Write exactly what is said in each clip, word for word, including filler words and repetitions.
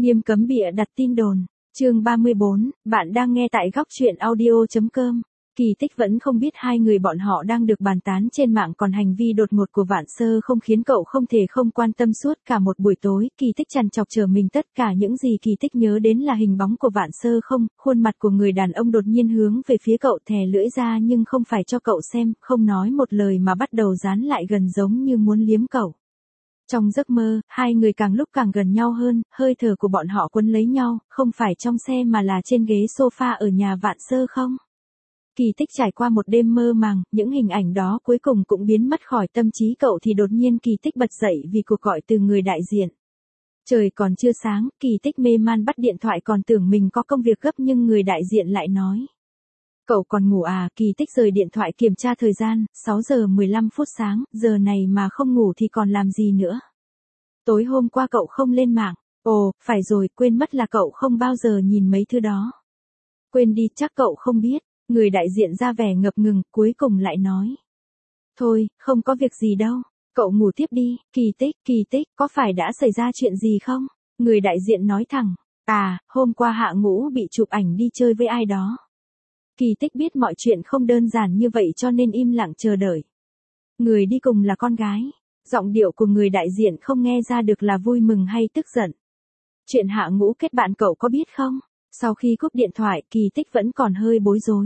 Nghiêm cấm bịa đặt tin đồn. Chương ba mươi bốn, bạn đang nghe tại góc truyện audio.com. Kỳ Tích vẫn không biết hai người bọn họ đang được bàn tán trên mạng, còn hành vi đột ngột của Vạn Sơ không khiến cậu không thể không quan tâm. Suốt cả một buổi tối, Kỳ Tích trằn trọc chờ mình. Tất cả những gì Kỳ Tích nhớ đến là hình bóng của Vạn Sơ không, khuôn mặt của người đàn ông đột nhiên hướng về phía cậu, thè lưỡi ra nhưng không phải cho cậu xem, không nói một lời mà bắt đầu dán lại gần giống như muốn liếm cậu. Trong giấc mơ, hai người càng lúc càng gần nhau hơn, hơi thở của bọn họ quấn lấy nhau, không phải trong xe mà là trên ghế sofa ở nhà Vạn Sơ không. Kỳ Tích trải qua một đêm mơ màng, những hình ảnh đó cuối cùng cũng biến mất khỏi tâm trí cậu thì đột nhiên Kỳ Tích bật dậy vì cuộc gọi từ người đại diện. Trời còn chưa sáng, Kỳ Tích mê man bắt điện thoại còn tưởng mình có công việc gấp nhưng người đại diện lại nói. Cậu còn ngủ à? Kỳ Tích rời điện thoại kiểm tra thời gian, sáu giờ mười lăm phút sáng, giờ này mà không ngủ thì còn làm gì nữa. Tối hôm qua cậu không lên mạng. Ồ, phải rồi, quên mất là cậu không bao giờ nhìn mấy thứ đó. Quên đi, chắc cậu không biết. Người đại diện ra vẻ ngập ngừng, cuối cùng lại nói. Thôi, không có việc gì đâu. Cậu ngủ tiếp đi. Kỳ Tích, Kỳ Tích, có phải đã xảy ra chuyện gì không? Người đại diện nói thẳng. À, hôm qua Hạ Ngũ bị chụp ảnh đi chơi với ai đó. Kỳ Tích biết mọi chuyện không đơn giản như vậy cho nên im lặng chờ đợi. Người đi cùng là con gái. Giọng điệu của người đại diện không nghe ra được là vui mừng hay tức giận. Chuyện Hạ Ngũ kết bạn cậu có biết không? Sau khi cúp điện thoại, Kỳ Tích vẫn còn hơi bối rối.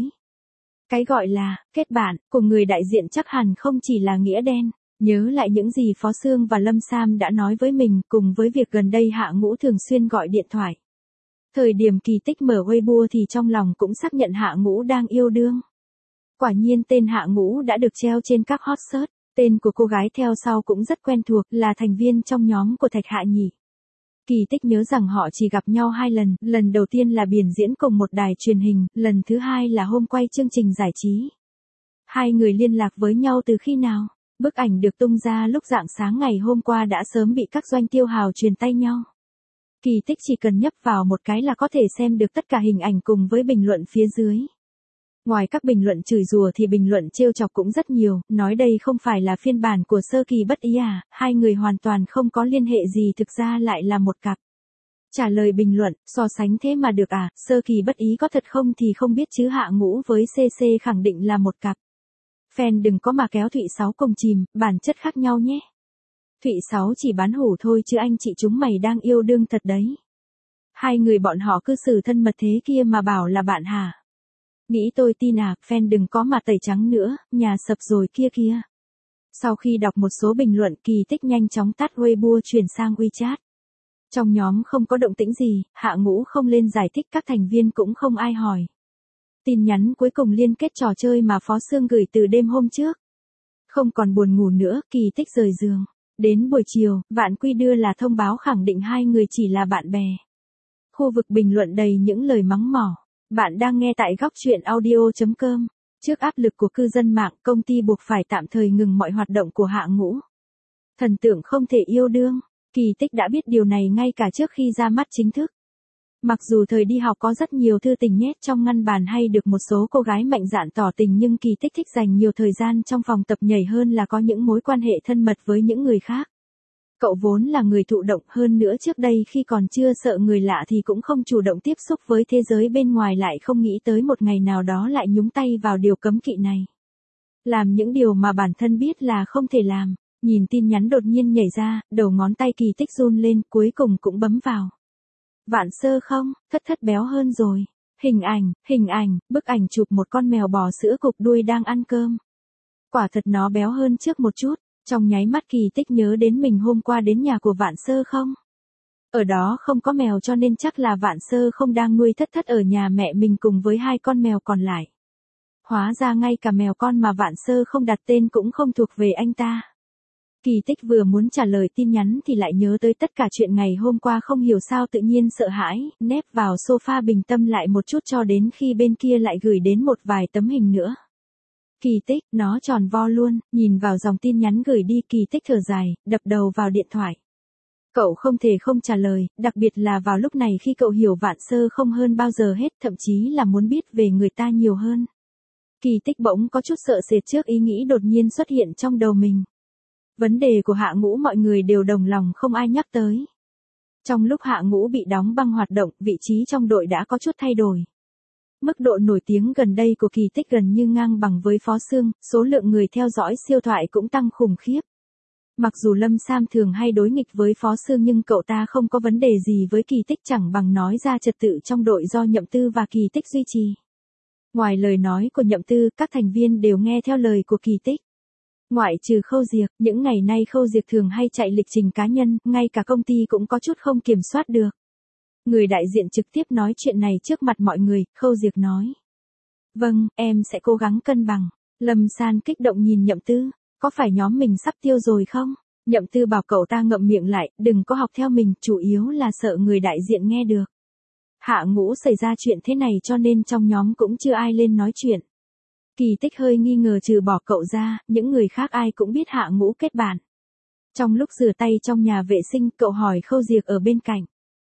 Cái gọi là kết bạn của người đại diện chắc hẳn không chỉ là nghĩa đen. Nhớ lại những gì Phó Sương và Lâm Sam đã nói với mình, cùng với việc gần đây Hạ Ngũ thường xuyên gọi điện thoại. Thời điểm Kỳ Tích mở Weibo thì trong lòng cũng xác nhận Hạ Ngũ đang yêu đương. Quả nhiên tên Hạ Ngũ đã được treo trên các hot search. Tên của cô gái theo sau cũng rất quen thuộc, là thành viên trong nhóm của Thạch Hạ Nhỉ. Kỳ Tích nhớ rằng họ chỉ gặp nhau hai lần, lần đầu tiên là biểu diễn cùng một đài truyền hình, lần thứ hai là hôm quay chương trình giải trí. Hai người liên lạc với nhau từ khi nào? Bức ảnh được tung ra lúc rạng sáng ngày hôm qua đã sớm bị các doanh tiêu hào truyền tay nhau. Kỳ Tích chỉ cần nhấp vào một cái là có thể xem được tất cả hình ảnh cùng với bình luận phía dưới. Ngoài các bình luận chửi rủa thì bình luận trêu chọc cũng rất nhiều, nói đây không phải là phiên bản của Sơ Kỳ Bất Ý à, hai người hoàn toàn không có liên hệ gì, thực ra lại là một cặp. Trả lời bình luận, so sánh thế mà được à, Sơ Kỳ Bất Ý có thật không thì không biết chứ Hạ Ngũ với xê xê khẳng định là một cặp. Fan đừng có mà kéo Thụy Sáu cùng chìm, bản chất khác nhau nhé. Thụy Sáu chỉ bán hủ thôi chứ anh chị chúng mày đang yêu đương thật đấy. Hai người bọn họ cư xử thân mật thế kia mà bảo là bạn hả? Nghĩ tôi tin à, fan đừng có mà tẩy trắng nữa, nhà sập rồi kia kia. Sau khi đọc một số bình luận, Kỳ Tích nhanh chóng tắt Weibo chuyển sang WeChat. Trong nhóm không có động tĩnh gì, Hạ Ngũ không lên giải thích, các thành viên cũng không ai hỏi. Tin nhắn cuối cùng liên kết trò chơi mà Phó Sương gửi từ đêm hôm trước. Không còn buồn ngủ nữa, Kỳ Tích rời giường. Đến buổi chiều, Vạn Quy đưa là thông báo khẳng định hai người chỉ là bạn bè. Khu vực bình luận đầy những lời mắng mỏ. Bạn đang nghe tại góc truyện audio.com. Trước áp lực của cư dân mạng, công ty buộc phải tạm thời ngừng mọi hoạt động của Hạ Ngũ. Thần tượng không thể yêu đương. Kỳ Tích đã biết điều này ngay cả trước khi ra mắt chính thức. Mặc dù thời đi học có rất nhiều thư tình nhét trong ngăn bàn hay được một số cô gái mạnh dạn tỏ tình, nhưng Kỳ Tích thích dành nhiều thời gian trong phòng tập nhảy hơn là có những mối quan hệ thân mật với những người khác. Cậu vốn là người thụ động, hơn nữa trước đây khi còn chưa sợ người lạ thì cũng không chủ động tiếp xúc với thế giới bên ngoài, lại không nghĩ tới một ngày nào đó lại nhúng tay vào điều cấm kỵ này. Làm những điều mà bản thân biết là không thể làm. Nhìn tin nhắn đột nhiên nhảy ra, đầu ngón tay Kỳ Tích run lên, cuối cùng cũng bấm vào. Vạn Sơ không, thất thất béo hơn rồi. Hình ảnh, hình ảnh, bức ảnh chụp một con mèo bò sữa cục đuôi đang ăn cơm. Quả thật nó béo hơn trước một chút. Trong nháy mắt Kỳ Tích nhớ đến mình hôm qua đến nhà của Vạn Sơ không. Ở đó không có mèo cho nên chắc là Vạn Sơ không đang nuôi thất thất ở nhà mẹ mình cùng với hai con mèo còn lại. Hóa ra ngay cả mèo con mà Vạn Sơ không đặt tên cũng không thuộc về anh ta. Kỳ Tích vừa muốn trả lời tin nhắn thì lại nhớ tới tất cả chuyện ngày hôm qua, không hiểu sao tự nhiên sợ hãi, nép vào sofa bình tâm lại một chút cho đến khi bên kia lại gửi đến một vài tấm hình nữa. Kỳ Tích, nó tròn vo luôn, nhìn vào dòng tin nhắn gửi đi, Kỳ Tích thở dài, đập đầu vào điện thoại. Cậu không thể không trả lời, đặc biệt là vào lúc này khi cậu hiểu Vạn Sơ không hơn bao giờ hết, thậm chí là muốn biết về người ta nhiều hơn. Kỳ Tích bỗng có chút sợ sệt trước ý nghĩ đột nhiên xuất hiện trong đầu mình. Vấn đề của Hạ Ngũ mọi người đều đồng lòng không ai nhắc tới. Trong lúc Hạ Ngũ bị đóng băng hoạt động, vị trí trong đội đã có chút thay đổi. Mức độ nổi tiếng gần đây của Kỳ Tích gần như ngang bằng với Phó Sương, số lượng người theo dõi siêu thoại cũng tăng khủng khiếp. Mặc dù Lâm Sam thường hay đối nghịch với Phó Sương nhưng cậu ta không có vấn đề gì với Kỳ Tích, chẳng bằng nói ra trật tự trong đội do Nhậm Tư và Kỳ Tích duy trì. Ngoài lời nói của Nhậm Tư, các thành viên đều nghe theo lời của Kỳ Tích. Ngoại trừ Khâu Diệp, những ngày nay Khâu Diệp thường hay chạy lịch trình cá nhân, ngay cả công ty cũng có chút không kiểm soát được. Người đại diện trực tiếp nói chuyện này trước mặt mọi người, Khâu Diệp nói. Vâng, em sẽ cố gắng cân bằng. Lâm San kích động nhìn Nhậm Tư, có phải nhóm mình sắp tiêu rồi không? Nhậm Tư bảo cậu ta ngậm miệng lại, đừng có học theo mình, chủ yếu là sợ người đại diện nghe được. Hạ Ngũ xảy ra chuyện thế này cho nên trong nhóm cũng chưa ai lên nói chuyện. Kỳ Tích hơi nghi ngờ trừ bỏ cậu ra, những người khác ai cũng biết Hạ Ngũ kết bạn. Trong lúc rửa tay trong nhà vệ sinh, cậu hỏi Khâu Diệp ở bên cạnh.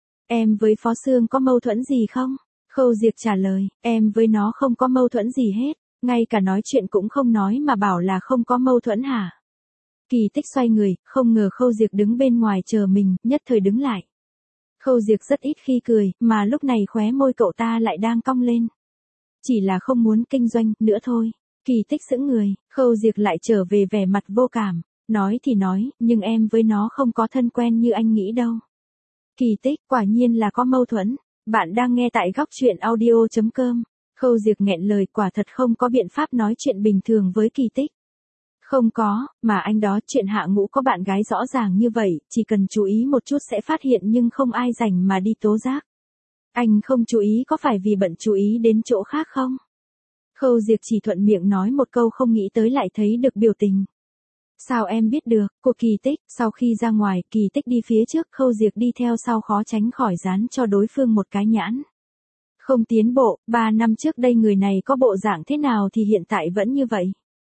Em với Phó Sương có mâu thuẫn gì không? Khâu Diệp trả lời, em với nó không có mâu thuẫn gì hết, ngay cả nói chuyện cũng không nói mà bảo là không có mâu thuẫn hả? Kỳ Tích xoay người, không ngờ Khâu Diệp đứng bên ngoài chờ mình, nhất thời đứng lại. Khâu Diệp rất ít khi cười, mà lúc này khóe môi cậu ta lại đang cong lên. Chỉ là không muốn kinh doanh nữa thôi. Kỳ Tích sững người, Khâu Diệp lại trở về vẻ mặt vô cảm, nói thì nói, nhưng em với nó không có thân quen như anh nghĩ đâu. Kỳ Tích, quả nhiên là có mâu thuẫn. Bạn đang nghe tại góc truyện audio chấm com. Khâu Diệp nghẹn lời, quả thật không có biện pháp nói chuyện bình thường với Kỳ Tích. Không có, mà anh đó, chuyện Hạ Ngũ có bạn gái rõ ràng như vậy, chỉ cần chú ý một chút sẽ phát hiện nhưng không ai rảnh mà đi tố giác. Anh không chú ý có phải vì bận chú ý đến chỗ khác không? Khâu Diệp chỉ thuận miệng nói một câu, không nghĩ tới lại thấy được biểu tình. Sao em biết được, cô Kỳ Tích? Sau khi ra ngoài, Kỳ Tích đi phía trước, Khâu Diệp đi theo sau, khó tránh khỏi dán cho đối phương một cái nhãn. Không tiến bộ, ba năm trước đây người này có bộ dạng thế nào thì hiện tại vẫn như vậy.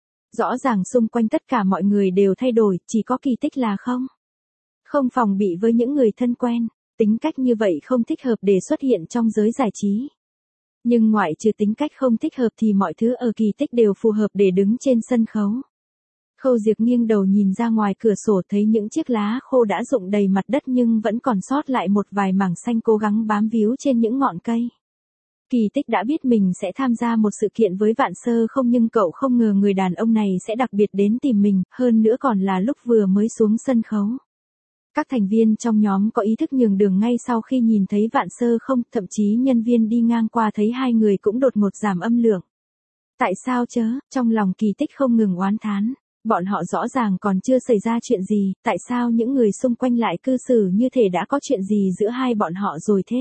Rõ ràng xung quanh tất cả mọi người đều thay đổi, chỉ có Kỳ Tích là không. Không phòng bị với những người thân quen, tính cách như vậy không thích hợp để xuất hiện trong giới giải trí. Nhưng ngoại trừ tính cách không thích hợp thì mọi thứ ở Kỳ Tích đều phù hợp để đứng trên sân khấu. Khâu Diệp nghiêng đầu nhìn ra ngoài cửa sổ, thấy những chiếc lá khô đã rụng đầy mặt đất nhưng vẫn còn sót lại một vài mảng xanh cố gắng bám víu trên những ngọn cây. Kỳ Tích đã biết mình sẽ tham gia một sự kiện với Vạn Sơ không, nhưng cậu không ngờ người đàn ông này sẽ đặc biệt đến tìm mình, hơn nữa còn là lúc vừa mới xuống sân khấu. Các thành viên trong nhóm có ý thức nhường đường ngay sau khi nhìn thấy Vạn Sơ không, thậm chí nhân viên đi ngang qua thấy hai người cũng đột ngột giảm âm lượng. Tại sao chớ? Trong lòng Kỳ Tích không ngừng oán thán. Bọn họ rõ ràng còn chưa xảy ra chuyện gì, tại sao những người xung quanh lại cư xử như thể đã có chuyện gì giữa hai bọn họ rồi thế?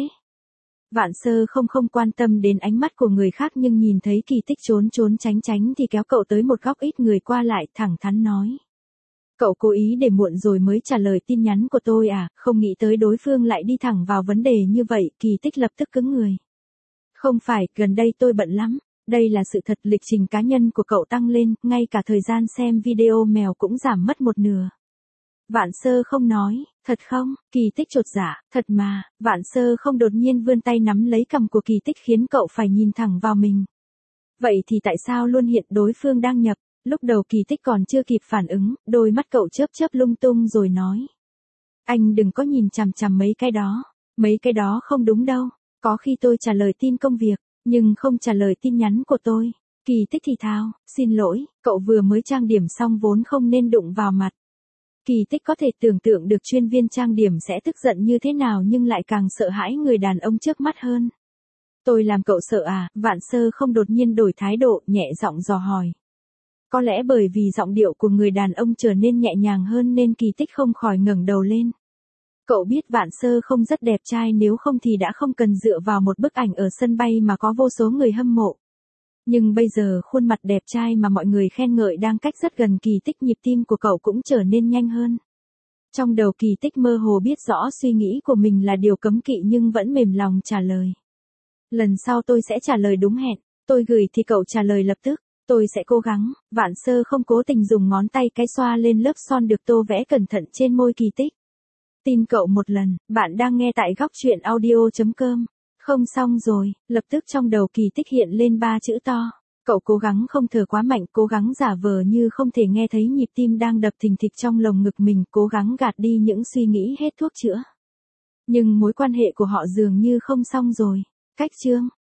Vạn Sơ không không quan tâm đến ánh mắt của người khác, nhưng nhìn thấy Kỳ Tích trốn trốn tránh tránh thì kéo cậu tới một góc ít người qua lại, thẳng thắn nói. Cậu cố ý để muộn rồi mới trả lời tin nhắn của tôi à? Không nghĩ tới đối phương lại đi thẳng vào vấn đề như vậy. Kỳ Tích lập tức cứng người. Không phải, gần đây tôi bận lắm. Đây là sự thật, lịch trình cá nhân của cậu tăng lên, ngay cả thời gian xem video mèo cũng giảm mất một nửa. Vạn Sơ không nói, thật không? Kỳ Tích chột dạ, thật mà. Vạn Sơ không đột nhiên vươn tay nắm lấy cằm của Kỳ Tích khiến cậu phải nhìn thẳng vào mình. Vậy thì tại sao luôn hiện đối phương đang nhập? Lúc đầu Kỳ Tích còn chưa kịp phản ứng, đôi mắt cậu chớp chớp lung tung rồi nói. Anh đừng có nhìn chằm chằm mấy cái đó. Mấy cái đó không đúng đâu. Có khi tôi trả lời tin công việc, nhưng không trả lời tin nhắn của tôi. Kỳ Tích thì thào, xin lỗi, cậu vừa mới trang điểm xong vốn không nên đụng vào mặt. Kỳ Tích có thể tưởng tượng được chuyên viên trang điểm sẽ tức giận như thế nào, nhưng lại càng sợ hãi người đàn ông trước mắt hơn. Tôi làm cậu sợ à? Vạn Sơ không đột nhiên đổi thái độ, nhẹ giọng dò hỏi. Có lẽ bởi vì giọng điệu của người đàn ông trở nên nhẹ nhàng hơn nên Kỳ Tích không khỏi ngẩng đầu lên. Cậu biết Vạn Sơ không rất đẹp trai, nếu không thì đã không cần dựa vào một bức ảnh ở sân bay mà có vô số người hâm mộ. Nhưng bây giờ khuôn mặt đẹp trai mà mọi người khen ngợi đang cách rất gần Kỳ Tích, nhịp tim của cậu cũng trở nên nhanh hơn. Trong đầu Kỳ Tích mơ hồ biết rõ suy nghĩ của mình là điều cấm kỵ nhưng vẫn mềm lòng trả lời. Lần sau tôi sẽ trả lời đúng hẹn, tôi gửi thì cậu trả lời lập tức. Tôi sẽ cố gắng. Vạn Sơ không cố tình dùng ngón tay cái xoa lên lớp son được tô vẽ cẩn thận trên môi Kỳ Tích. Tin cậu một lần, bạn đang nghe tại góc truyện audio chấm com. Không xong rồi, lập tức trong đầu Kỳ Tích hiện lên ba chữ to. Cậu cố gắng không thở quá mạnh, cố gắng giả vờ như không thể nghe thấy nhịp tim đang đập thình thịch trong lồng ngực mình, cố gắng gạt đi những suy nghĩ hết thuốc chữa. Nhưng mối quan hệ của họ dường như không xong rồi. Cách chương